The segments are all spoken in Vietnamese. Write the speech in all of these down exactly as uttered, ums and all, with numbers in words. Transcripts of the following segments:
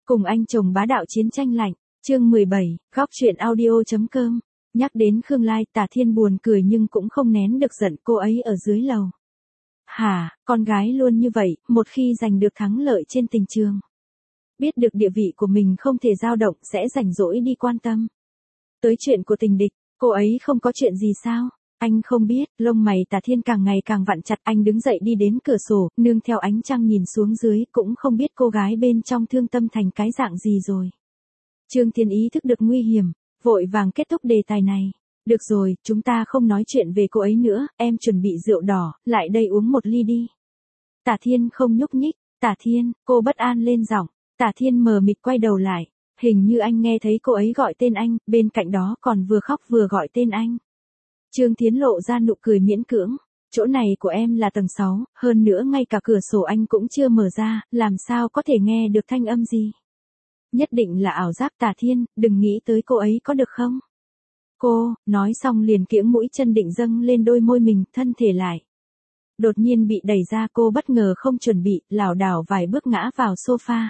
Cùng anh chồng bá đạo chiến tranh lạnh, chương mười bảy, góc truyện audio.com. Nhắc đến Khương Lai, Tả Thiên buồn cười nhưng cũng không nén được giận cô ấy ở dưới lầu. Hả, con gái luôn như vậy, một khi giành được thắng lợi trên tình trường. Biết được địa vị của mình không thể dao động sẽ rảnh rỗi đi quan tâm. Tới chuyện của tình địch, cô ấy không có chuyện gì sao? Anh không biết, lông mày Tả Thiên càng ngày càng vặn chặt, anh đứng dậy đi đến cửa sổ, nương theo ánh trăng nhìn xuống dưới, cũng không biết cô gái bên trong thương tâm thành cái dạng gì rồi. Trương Thiên ý thức được nguy hiểm, vội vàng kết thúc đề tài này. Được rồi, chúng ta không nói chuyện về cô ấy nữa, em chuẩn bị rượu đỏ, lại đây uống một ly đi. Tả Thiên không nhúc nhích, Tả Thiên, cô bất an lên giọng. Tả Thiên mờ mịt quay đầu lại, hình như anh nghe thấy cô ấy gọi tên anh, bên cạnh đó còn vừa khóc vừa gọi tên anh. Trương Thiến lộ ra nụ cười miễn cưỡng, chỗ này của em là tầng sáu, hơn nữa ngay cả cửa sổ anh cũng chưa mở ra, làm sao có thể nghe được thanh âm gì. Nhất định là ảo giác. Tả Thiên, đừng nghĩ tới cô ấy có được không? Cô, nói xong liền kiễng mũi chân định dâng lên đôi môi mình, thân thể lại. Đột nhiên bị đẩy ra, cô bất ngờ không chuẩn bị, lảo đảo vài bước ngã vào sofa.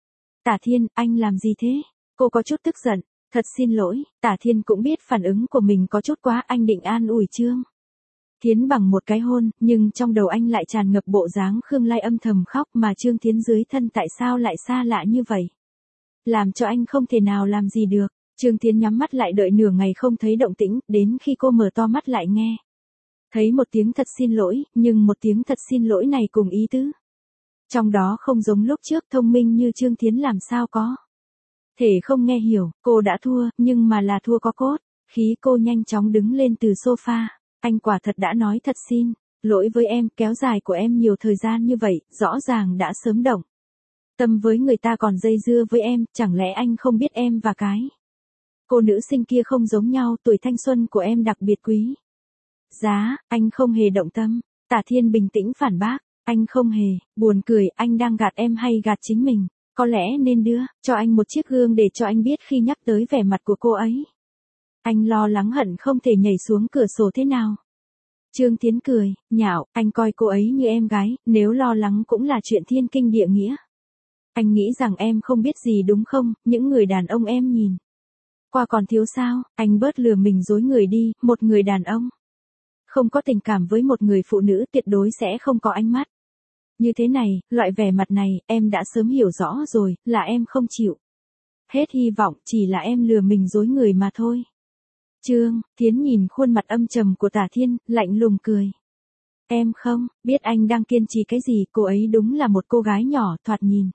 Tả Thiên, anh làm gì thế? Cô có chút tức giận. Thật xin lỗi. Tả Thiên cũng biết phản ứng của mình có chút quá, anh định an ủi Trương Thiến bằng một cái hôn, nhưng trong đầu anh lại tràn ngập bộ dáng Khương Lai âm thầm khóc, mà Trương Thiến dưới thân tại sao lại xa lạ như vậy? Làm cho anh không thể nào làm gì được. Trương Thiến nhắm mắt lại đợi nửa ngày không thấy động tĩnh, đến khi cô mở to mắt lại nghe thấy một tiếng thật xin lỗi, nhưng một tiếng thật xin lỗi này cùng ý tứ. Trong đó không giống lúc trước, thông minh như Trương Thiến làm sao có thể không nghe hiểu. Cô đã thua, nhưng mà là thua có cốt. Khí cô nhanh chóng đứng lên từ sofa. Anh quả thật đã nói thật xin lỗi với em, kéo dài của em nhiều thời gian như vậy, rõ ràng đã sớm động tâm với người ta còn dây dưa với em, chẳng lẽ anh không biết em và cái cô nữ sinh kia không giống nhau, tuổi thanh xuân của em đặc biệt quý giá, anh không hề động tâm. Tả Thiên bình tĩnh phản bác, anh không hề. Buồn cười, anh đang gạt em hay gạt chính mình? Có lẽ nên đưa cho anh một chiếc gương để cho anh biết khi nhắc tới vẻ mặt của cô ấy, anh lo lắng hận không thể nhảy xuống cửa sổ thế nào. Trương Thiến cười nhạo, anh coi cô ấy như em gái, nếu lo lắng cũng là chuyện thiên kinh địa nghĩa. Anh nghĩ rằng em không biết gì đúng không, những người đàn ông em nhìn qua còn thiếu sao? Anh bớt lừa mình dối người đi, một người đàn ông không có tình cảm với một người phụ nữ tuyệt đối sẽ không có ánh mắt như thế này, loại vẻ mặt này, em đã sớm hiểu rõ rồi, là em không chịu hết hy vọng, chỉ là em lừa mình dối người mà thôi. Trương Thiến nhìn khuôn mặt âm trầm của Tả Thiên, lạnh lùng cười. Em không biết anh đang kiên trì cái gì, cô ấy đúng là một cô gái nhỏ, thoạt nhìn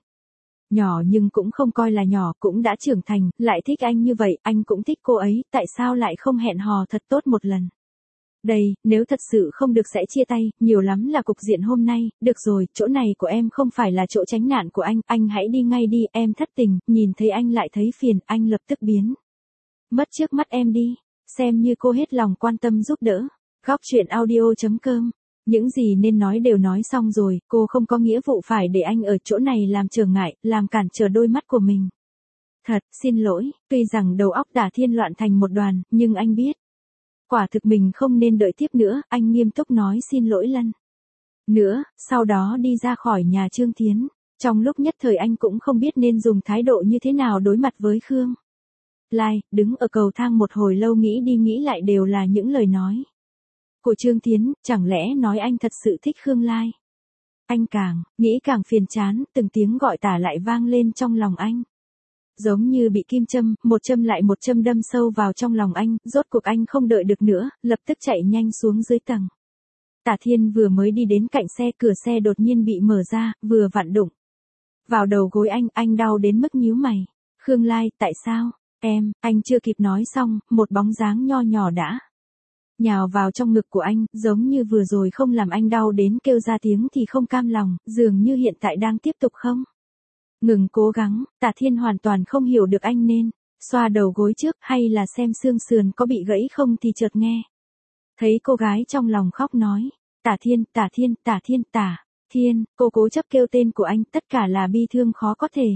nhỏ nhưng cũng không coi là nhỏ, cũng đã trưởng thành, lại thích anh như vậy, anh cũng thích cô ấy, tại sao lại không hẹn hò thật tốt một lần? Đây, nếu thật sự không được sẽ chia tay, nhiều lắm là cục diện hôm nay. Được rồi, chỗ này của em không phải là chỗ tránh nạn của anh, anh hãy đi ngay đi, em thất tình, nhìn thấy anh lại thấy phiền, anh lập tức biến mất trước mắt em đi, xem như cô hết lòng quan tâm giúp đỡ. Góc truyện audio.com. Những gì nên nói đều nói xong rồi, cô không có nghĩa vụ phải để anh ở chỗ này làm trở ngại, làm cản trở đôi mắt của mình. Thật, xin lỗi, tuy rằng đầu óc Tả Thiên loạn thành một đoàn, nhưng anh biết quả thực mình không nên đợi tiếp nữa, anh nghiêm túc nói xin lỗi lần nữa, sau đó đi ra khỏi nhà Trương Thiến. Trong lúc nhất thời anh cũng không biết nên dùng thái độ như thế nào đối mặt với Khương Lai, đứng ở cầu thang một hồi lâu nghĩ đi nghĩ lại đều là những lời nói của Trương Thiến, chẳng lẽ nói anh thật sự thích Khương Lai? Anh càng nghĩ càng phiền chán, từng tiếng gọi Tả lại vang lên trong lòng anh. Giống như bị kim châm, một châm lại một châm đâm sâu vào trong lòng anh, rốt cuộc anh không đợi được nữa, lập tức chạy nhanh xuống dưới tầng. Tả Thiên vừa mới đi đến cạnh xe, cửa xe đột nhiên bị mở ra, vừa vặn đụng vào đầu gối anh, anh đau đến mức nhíu mày. Khương Lai, tại sao? Em, anh chưa kịp nói xong, một bóng dáng nho nhỏ đã nhào vào trong ngực của anh, giống như vừa rồi không làm anh đau đến kêu ra tiếng thì không cam lòng, dường như hiện tại đang tiếp tục không ngừng cố gắng. Tả Thiên hoàn toàn không hiểu được anh nên xoa đầu gối trước hay là xem xương sườn có bị gãy không thì chợt nghe thấy cô gái trong lòng khóc nói. Tả Thiên, Tả Thiên, Tả Thiên, Tả Thiên, cô cố chấp kêu tên của anh, tất cả là bi thương khó có thể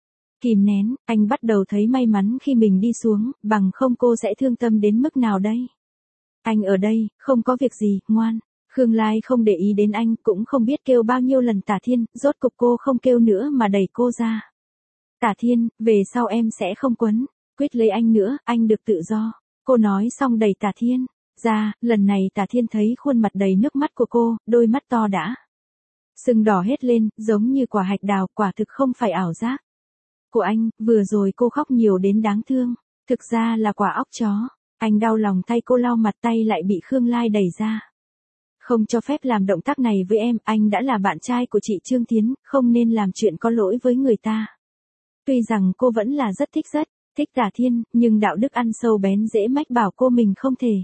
kìm nén. Anh bắt đầu thấy may mắn khi mình đi xuống, bằng không cô sẽ thương tâm đến mức nào đây? Anh ở đây, không có việc gì, ngoan. Khương Lai không để ý đến anh, cũng không biết kêu bao nhiêu lần Tả Thiên, rốt cục cô không kêu nữa mà đẩy cô ra. Tả Thiên, về sau em sẽ không quấn, quyết lấy anh nữa, anh được tự do. Cô nói xong đẩy Tả Thiên ra, lần này Tả Thiên thấy khuôn mặt đầy nước mắt của cô, đôi mắt to đã sưng đỏ hết lên, giống như quả hạch đào, quả thực không phải ảo giác của anh, vừa rồi cô khóc nhiều đến đáng thương, thực ra là quả óc chó. Anh đau lòng thay cô lau mặt, tay lại bị Khương Lai đẩy ra. Không cho phép làm động tác này với em, anh đã là bạn trai của chị Trương Thiến, không nên làm chuyện có lỗi với người ta. Tuy rằng cô vẫn là rất thích rất, thích Tả Thiên, nhưng đạo đức ăn sâu bén dễ mách bảo cô mình không thể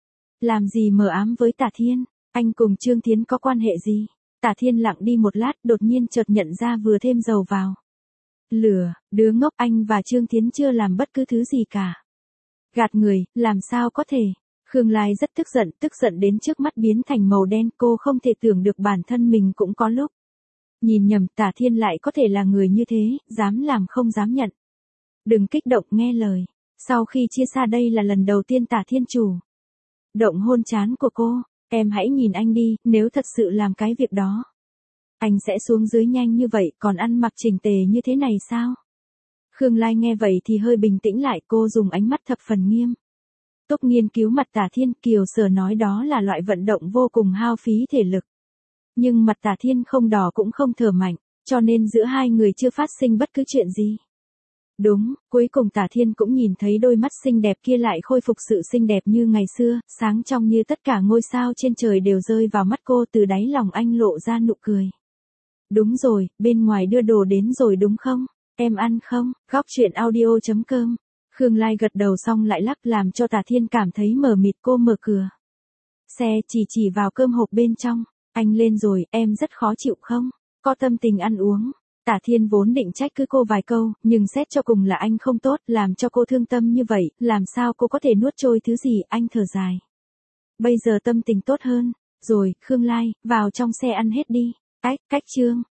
làm gì mờ ám với Tả Thiên. Anh cùng Trương Thiến có quan hệ gì? Tả Thiên lặng đi một lát, đột nhiên chợt nhận ra vừa thêm dầu vào lửa, đứa ngốc, anh và Trương Thiến chưa làm bất cứ thứ gì cả. Gạt người, làm sao có thể? Khương Lai rất tức giận, tức giận đến trước mắt biến thành màu đen, cô không thể tưởng được bản thân mình cũng có lúc nhìn nhầm. Tả Thiên lại có thể là người như thế, dám làm không dám nhận. Đừng kích động, nghe lời. Sau khi chia xa đây là lần đầu tiên Tả Thiên chủ động hôn trán của cô. Em hãy nhìn anh đi, nếu thật sự làm cái việc đó, anh sẽ xuống dưới nhanh như vậy, còn ăn mặc chỉnh tề như thế này sao? Khương Lai nghe vậy thì hơi bình tĩnh lại, cô dùng ánh mắt thập phần nghiêm túc nghiên cứu mặt Tả Thiên. Kiều Sở nói đó là loại vận động vô cùng hao phí thể lực. Nhưng mặt Tả Thiên không đỏ cũng không thở mạnh, cho nên giữa hai người chưa phát sinh bất cứ chuyện gì. Đúng, cuối cùng Tả Thiên cũng nhìn thấy đôi mắt xinh đẹp kia lại khôi phục sự xinh đẹp như ngày xưa, sáng trong như tất cả ngôi sao trên trời đều rơi vào mắt cô. Từ đáy lòng anh lộ ra nụ cười. Đúng rồi, bên ngoài đưa đồ đến rồi đúng không? Em ăn không? Góc truyện audio chấm com. Khương Lai gật đầu xong lại lắc, làm cho Tả Thiên cảm thấy mờ mịt. Cô mở cửa xe, chỉ chỉ vào cơm hộp bên trong. Anh lên rồi, em rất khó chịu không? Có tâm tình ăn uống. Tả Thiên vốn định trách cứ cô vài câu, nhưng xét cho cùng là anh không tốt, làm cho cô thương tâm như vậy, làm sao cô có thể nuốt trôi thứ gì. Anh thở dài. Bây giờ tâm tình tốt hơn rồi, Khương Lai, vào trong xe ăn hết đi. Cách, cách Trương